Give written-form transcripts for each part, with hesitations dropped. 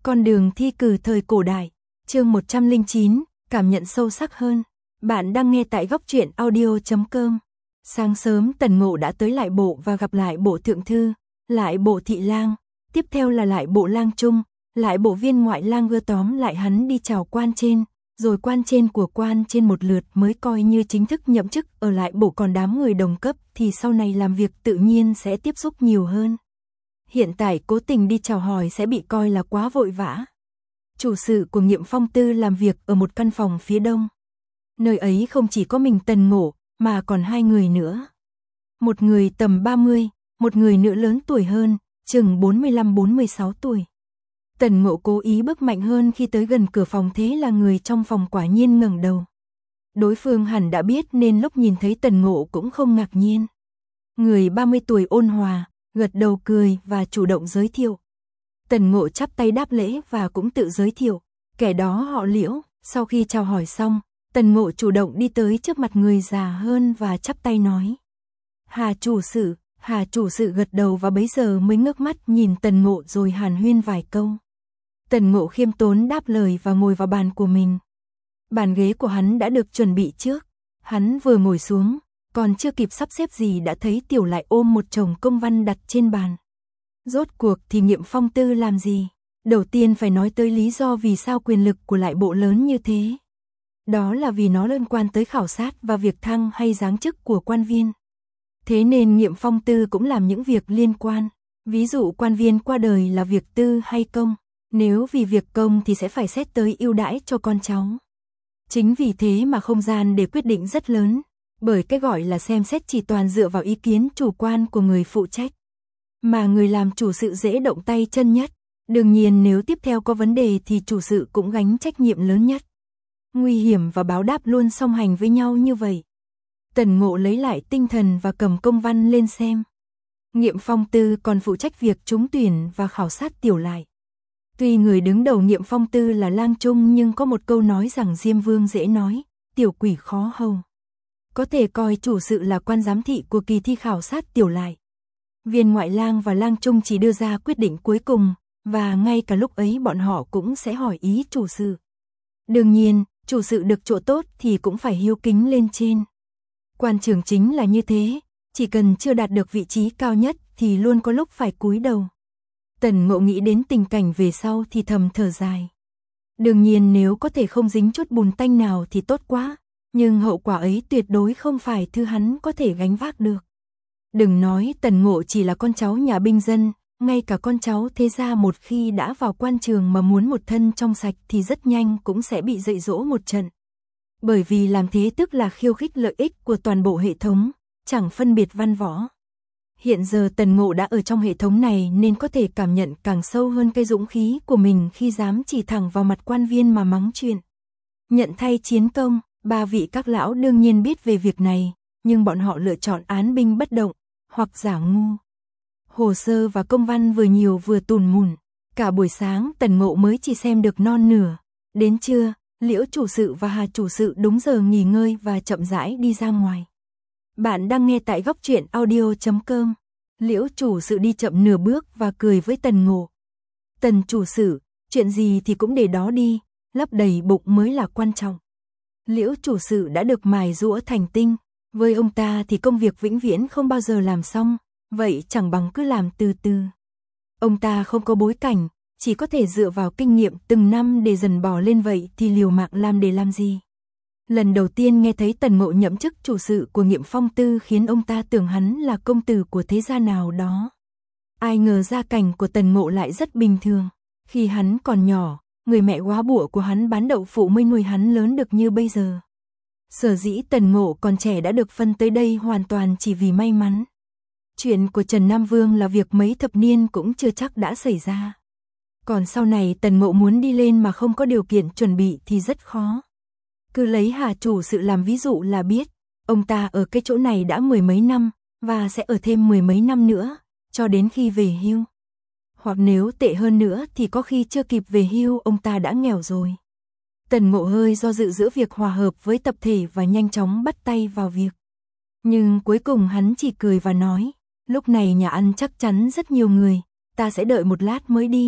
Con đường thi cử thời cổ đại, chương 109, cảm nhận sâu sắc hơn. Bạn đang nghe tại góc truyện audio.com. Sáng sớm Tần Ngộ đã tới lại bộ và gặp lại bộ thượng thư, lại bộ thị lang, tiếp theo là lại bộ lang trung, lại bộ viên ngoại lang gơ tóm lại hắn đi chào quan trên, rồi quan trên của quan trên một lượt mới coi như chính thức nhậm chức ở lại bộ, còn đám người đồng cấp thì sau này làm việc tự nhiên sẽ tiếp xúc nhiều hơn. Hiện tại cố tình đi chào hỏi sẽ bị coi là quá vội vã. Chủ sự của Nghiệm Phong Tư làm việc ở một căn phòng phía đông. Nơi ấy không chỉ có mình Tần Ngộ, mà còn hai người nữa. Một người tầm 30, một người nữa lớn tuổi hơn, chừng 45-46 tuổi. Tần Ngộ cố ý bước mạnh hơn khi tới gần cửa phòng, thế là người trong phòng quả nhiên ngẩng đầu. Đối phương hẳn đã biết nên lúc nhìn thấy Tần Ngộ cũng không ngạc nhiên. Người 30 tuổi ôn hòa, gật đầu cười và chủ động giới thiệu. Tần Ngộ chắp tay đáp lễ và cũng tự giới thiệu, kẻ đó họ Liễu. Sau khi chào hỏi xong, Tần Ngộ chủ động đi tới trước mặt người già hơn và chắp tay nói: Hà chủ sự gật đầu và bấy giờ mới ngước mắt nhìn Tần Ngộ rồi hàn huyên vài câu. Tần Ngộ khiêm tốn đáp lời và ngồi vào bàn của mình. Bàn ghế của hắn đã được chuẩn bị trước, hắn vừa ngồi xuống, còn chưa kịp sắp xếp gì đã thấy Tiểu Lại ôm một chồng công văn đặt trên bàn. Rốt cuộc thì Nghiệm Phong Tư làm gì? Đầu tiên phải nói tới lý do vì sao quyền lực của lại bộ lớn như thế. Đó là vì nó liên quan tới khảo sát và việc thăng hay giáng chức của quan viên. Thế nên Nghiệm Phong Tư cũng làm những việc liên quan. Ví dụ quan viên qua đời là việc tư hay công. Nếu vì việc công thì sẽ phải xét tới ưu đãi cho con cháu. Chính vì thế mà không gian để quyết định rất lớn. Bởi cái gọi là xem xét chỉ toàn dựa vào ý kiến chủ quan của người phụ trách. Mà người làm chủ sự dễ động tay chân nhất. Đương nhiên nếu tiếp theo có vấn đề thì chủ sự cũng gánh trách nhiệm lớn nhất. Nguy hiểm và báo đáp luôn song hành với nhau như vậy. Tần Ngộ lấy lại tinh thần và cầm công văn lên xem. Nghiệm Phong Tư còn phụ trách việc trúng tuyển và khảo sát Tiểu Lại. Tuy người đứng đầu Nghiệm Phong Tư là lang trung, nhưng có một câu nói rằng Diêm Vương dễ nói, tiểu quỷ khó hầu. Có thể coi chủ sự là quan giám thị của kỳ thi khảo sát Tiểu Lại. Viên ngoại lang và lang trung chỉ đưa ra quyết định cuối cùng, và ngay cả lúc ấy bọn họ cũng sẽ hỏi ý chủ sự. Đương nhiên, chủ sự được chỗ tốt thì cũng phải hiếu kính lên trên. Quan trường chính là như thế, chỉ cần chưa đạt được vị trí cao nhất thì luôn có lúc phải cúi đầu. Tần Ngộ nghĩ đến tình cảnh về sau thì thầm thở dài. Đương nhiên nếu có thể không dính chút bùn tanh nào thì tốt quá, nhưng hậu quả ấy tuyệt đối không phải thứ hắn có thể gánh vác được. Đừng nói Tần Ngộ chỉ là con cháu nhà binh dân, ngay cả con cháu thế gia một khi đã vào quan trường mà muốn một thân trong sạch thì rất nhanh cũng sẽ bị dạy dỗ một trận. Bởi vì làm thế tức là khiêu khích lợi ích của toàn bộ hệ thống, chẳng phân biệt văn võ. Hiện giờ Tần Ngộ đã ở trong hệ thống này nên có thể cảm nhận càng sâu hơn cái dũng khí của mình khi dám chỉ thẳng vào mặt quan viên mà mắng chuyện. Nhận thay chiến công, ba vị các lão đương nhiên biết về việc này, nhưng bọn họ lựa chọn án binh bất động, hoặc giả ngu. Hồ sơ và công văn vừa nhiều vừa tùn mùn, cả buổi sáng Tần Ngộ mới chỉ xem được non nửa. Đến trưa, Liễu chủ sự và Hà chủ sự đúng giờ nghỉ ngơi và chậm rãi đi ra ngoài. Bạn đang nghe tại góc truyện audio.com. Liễu chủ sự đi chậm nửa bước và cười với Tần Ngộ. Tần chủ sự, chuyện gì thì cũng để đó đi, lấp đầy bụng mới là quan trọng. Liễu chủ sự đã được mài giũa thành tinh, với ông ta thì công việc vĩnh viễn không bao giờ làm xong, vậy chẳng bằng cứ làm từ từ. Ông ta không có bối cảnh, chỉ có thể dựa vào kinh nghiệm từng năm để dần bò lên, vậy thì liều mạng làm để làm gì. Lần đầu tiên nghe thấy Tần Ngộ nhậm chức chủ sự của Nghiệm Phong Tư khiến ông ta tưởng hắn là công tử của thế gia nào đó. Ai ngờ gia cảnh của Tần Ngộ lại rất bình thường. Khi hắn còn nhỏ, người mẹ góa bụa của hắn bán đậu phụ mới nuôi hắn lớn được như bây giờ. Sở dĩ Tần Ngộ còn trẻ đã được phân tới đây hoàn toàn chỉ vì may mắn. Chuyện của Trần Nam Vương là việc mấy thập niên cũng chưa chắc đã xảy ra. Còn sau này Tần Ngộ muốn đi lên mà không có điều kiện chuẩn bị thì rất khó. Cứ lấy Hà chủ sự làm ví dụ là biết, ông ta ở cái chỗ này đã mười mấy năm, và sẽ ở thêm mười mấy năm nữa, cho đến khi về hưu. Hoặc nếu tệ hơn nữa thì có khi chưa kịp về hưu ông ta đã nghèo rồi. Tần Ngộ hơi do dự giữa việc hòa hợp với tập thể và nhanh chóng bắt tay vào việc. Nhưng cuối cùng hắn chỉ cười và nói, lúc này nhà ăn chắc chắn rất nhiều người, ta sẽ đợi một lát mới đi,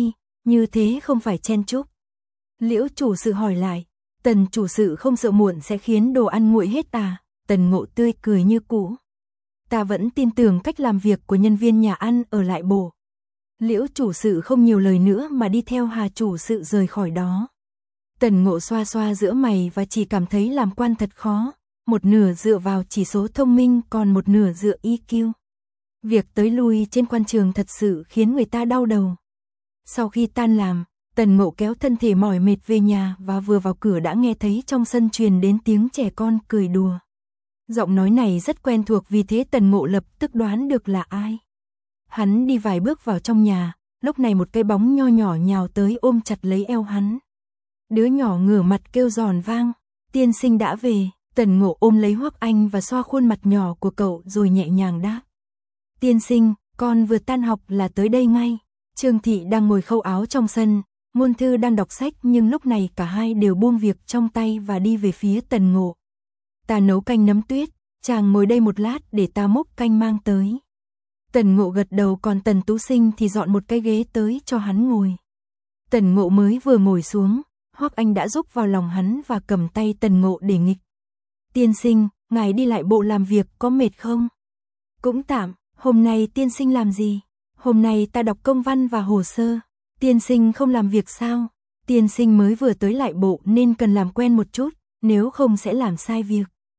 Như thế không phải chen chúc. Liễu chủ sự hỏi lại, Tần chủ sự không sợ muộn sẽ khiến đồ ăn nguội hết à? Tần Ngộ tươi cười như cũ. Ta vẫn tin tưởng cách làm việc của nhân viên nhà ăn ở lại bộ. Liễu chủ sự không nhiều lời nữa mà đi theo Hà chủ sự rời khỏi đó. Tần Ngộ xoa xoa giữa mày và chỉ cảm thấy làm quan thật khó, một nửa dựa vào chỉ số thông minh còn một nửa dựa EQ. Việc tới lui trên quan trường thật sự khiến người ta đau đầu. Sau khi tan làm, Tần Ngộ kéo thân thể mỏi mệt về nhà và vừa vào cửa đã nghe thấy trong sân truyền đến tiếng trẻ con cười đùa. Giọng nói này rất quen thuộc vì thế Tần Ngộ lập tức đoán được là ai. Hắn đi vài bước vào trong nhà, lúc này một cái bóng nho nhỏ nhào tới ôm chặt lấy eo hắn. Đứa nhỏ ngửa mặt kêu giòn vang, tiên sinh đã về. Tần Ngộ ôm lấy Hoắc Anh và xoa khuôn mặt nhỏ của cậu rồi nhẹ nhàng đáp. Tiên sinh, con vừa tan học là tới đây ngay. Trương Thị đang ngồi khâu áo trong sân, Ngôn Thư đang đọc sách nhưng lúc này cả hai đều buông việc trong tay và đi về phía Tần Ngộ. Ta nấu canh nấm tuyết, chàng ngồi đây một lát để ta múc canh mang tới. Tần Ngộ gật đầu còn Tần Tú Sinh thì dọn một cái ghế tới cho hắn ngồi. Tần Ngộ mới vừa ngồi xuống, Hoắc Anh đã giúp vào lòng hắn và cầm tay Tần Ngộ để nghịch. Tiên sinh, ngài đi lại bộ làm việc có mệt không? Cũng tạm, hôm nay tiên sinh làm gì? Hôm nay ta đọc công văn và hồ sơ. Tiên sinh không làm việc sao? Tiên sinh mới vừa tới lại bộ nên cần làm quen một chút, nếu không sẽ làm sai việc.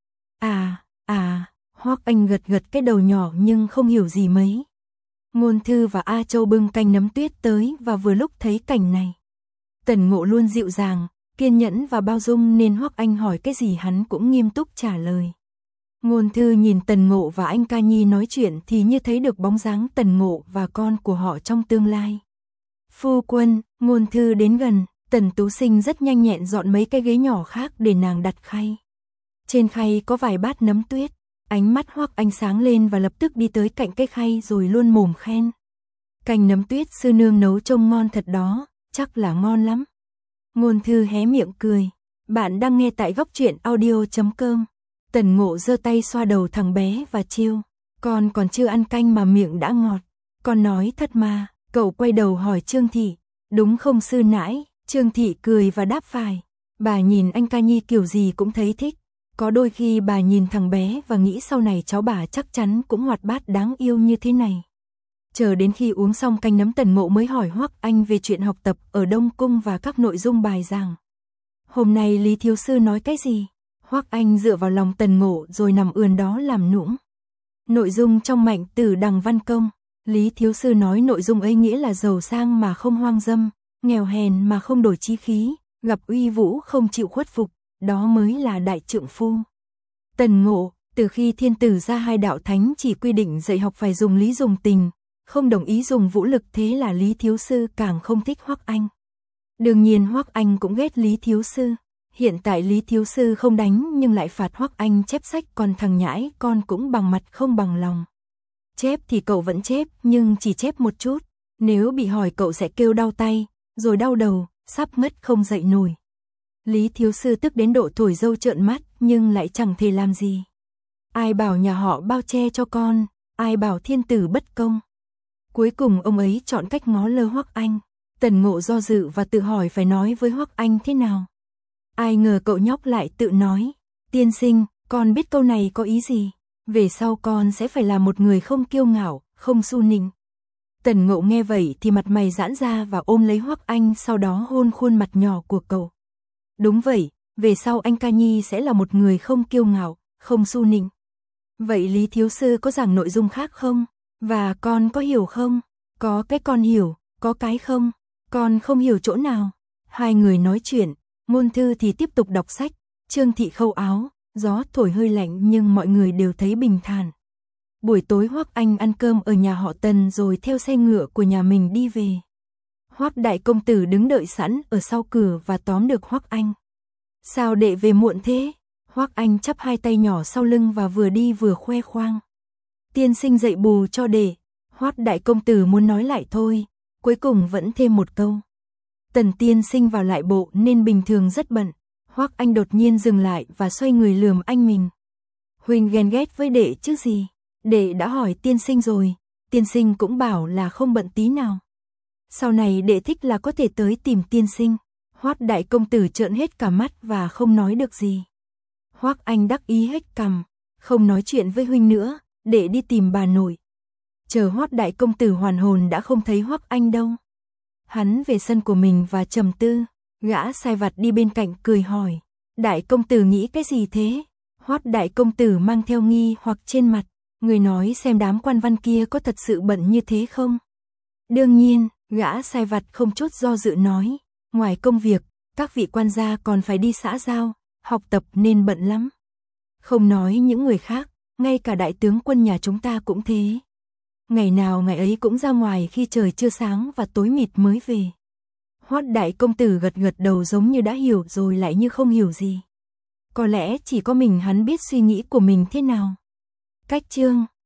Hoắc Anh gật gật cái đầu nhỏ nhưng không hiểu gì mấy. Ngôn Thư và A Châu bưng canh nấm tuyết tới và vừa lúc thấy cảnh này. Tần Ngộ luôn dịu dàng, kiên nhẫn và bao dung nên Hoắc Anh hỏi cái gì hắn cũng nghiêm túc trả lời. Ngôn Thư nhìn Tần Ngộ và anh Ca Nhi nói chuyện thì như thấy được bóng dáng Tần Ngộ và con của họ trong tương lai. Phu quân, Ngôn Thư đến gần, Tần Tú Sinh rất nhanh nhẹn dọn mấy cái ghế nhỏ khác để nàng đặt khay. Trên khay có vài bát nấm tuyết, ánh mắt Hoắc Anh sáng lên và lập tức đi tới cạnh cái khay rồi luôn mồm khen. Canh nấm tuyết sư nương nấu trông ngon thật đó, chắc là ngon lắm. Ngôn Thư hé miệng cười. Bạn đang nghe tại góc truyện audio.com. Tần Ngộ giơ tay xoa đầu thằng bé và trêu. Con còn chưa ăn canh mà miệng đã ngọt. Con nói thật mà. Cậu quay đầu hỏi Trương Thị. Đúng không sư nãi? Trương Thị cười và đáp phải. Bà nhìn anh Ca Nhi kiểu gì cũng thấy thích. Có đôi khi bà nhìn thằng bé và nghĩ sau này cháu bà chắc chắn cũng hoạt bát đáng yêu như thế này. Chờ đến khi uống xong canh nấm Tần Ngộ mới hỏi Hoắc Anh về chuyện học tập ở Đông Cung và các nội dung bài giảng. Hôm nay Lý thiếu sư nói cái gì? Hoắc Anh dựa vào lòng Tần Ngộ rồi nằm ườn đó làm nũng. Nội dung trong Mạnh Tử Đằng Văn Công, Lý thiếu sư nói nội dung ấy nghĩa là giàu sang mà không hoang dâm, nghèo hèn mà không đổi chí khí, gặp uy vũ không chịu khuất phục, đó mới là đại trượng phu. Tần Ngộ, từ khi thiên tử ra hai đạo thánh chỉ quy định dạy học phải dùng lý dùng tình, không đồng ý dùng vũ lực, thế là Lý thiếu sư càng không thích Hoắc Anh. Đương nhiên Hoắc Anh cũng ghét Lý thiếu sư. Hiện tại Lý thiếu sư không đánh nhưng lại phạt Hoắc Anh chép sách, còn thằng nhãi con cũng bằng mặt không bằng lòng. Chép thì cậu vẫn chép nhưng chỉ chép một chút, nếu bị hỏi cậu sẽ kêu đau tay, rồi đau đầu, sắp ngất không dậy nổi. Lý thiếu sư tức đến độ thổi dâu trợn mắt nhưng lại chẳng thể làm gì. Ai bảo nhà họ bao che cho con, ai bảo thiên tử bất công. Cuối cùng ông ấy chọn cách ngó lơ Hoắc Anh. Tần Ngộ do dự và tự hỏi phải nói với Hoắc Anh thế nào. Ai ngờ cậu nhóc lại tự nói, tiên sinh, con biết câu này có ý gì, về sau con sẽ phải là một người không kiêu ngạo, không su nịnh. Tần Ngộ nghe vậy thì mặt mày giãn ra và ôm lấy Hoắc Anh, sau đó hôn khuôn mặt nhỏ của cậu. Đúng vậy, về sau anh Ca Nhi sẽ là một người không kiêu ngạo, không su nịnh. Vậy Lý thiếu sư có giảng nội dung khác không? Và con có hiểu không? Có cái con hiểu, có cái không. Con không hiểu chỗ nào? Hai người nói chuyện, Ngôn Thư thì tiếp tục đọc sách, Trương Thị khâu áo, gió thổi hơi lạnh nhưng mọi người đều thấy bình thản. Buổi tối Hoắc Anh ăn cơm ở nhà họ Tần rồi theo xe ngựa của nhà mình đi về. Hoắc đại công tử đứng đợi sẵn ở sau cửa và tóm được Hoắc Anh. Sao đệ về muộn thế? Hoắc Anh chắp hai tay nhỏ sau lưng và vừa đi vừa khoe khoang. Tiên sinh dạy bù cho đệ. Hoắc đại công tử muốn nói lại thôi, cuối cùng vẫn thêm một câu. Tần tiên sinh vào lại bộ nên bình thường rất bận. Hoắc Anh đột nhiên dừng lại và xoay người lườm anh mình. Huynh ghen ghét với đệ chứ gì? Đệ đã hỏi tiên sinh rồi, tiên sinh cũng bảo là không bận tí nào. Sau này đệ thích là có thể tới tìm tiên sinh. Hoắc đại công tử trợn hết cả mắt và không nói được gì. Hoắc Anh đắc ý hết cằm, không nói chuyện với huynh nữa, để đi tìm bà nội. Chờ Hoắc đại công tử hoàn hồn đã không thấy Hoắc Anh đâu. Hắn về sân của mình và trầm tư, gã sai vặt đi bên cạnh cười hỏi, đại công tử nghĩ cái gì thế? Hoắc đại công tử mang theo nghi hoặc trên mặt, người nói xem đám quan văn kia có thật sự bận như thế không? Đương nhiên, gã sai vặt không chút do dự nói, ngoài công việc, các vị quan gia còn phải đi xã giao, học tập nên bận lắm. Không nói những người khác, ngay cả đại tướng quân nhà chúng ta cũng thế. Ngày nào ngày ấy cũng ra ngoài khi trời chưa sáng và tối mịt mới về. Hoắc đại công tử gật gật đầu giống như đã hiểu rồi lại như không hiểu gì. Có lẽ chỉ có mình hắn biết suy nghĩ của mình thế nào. Cách chương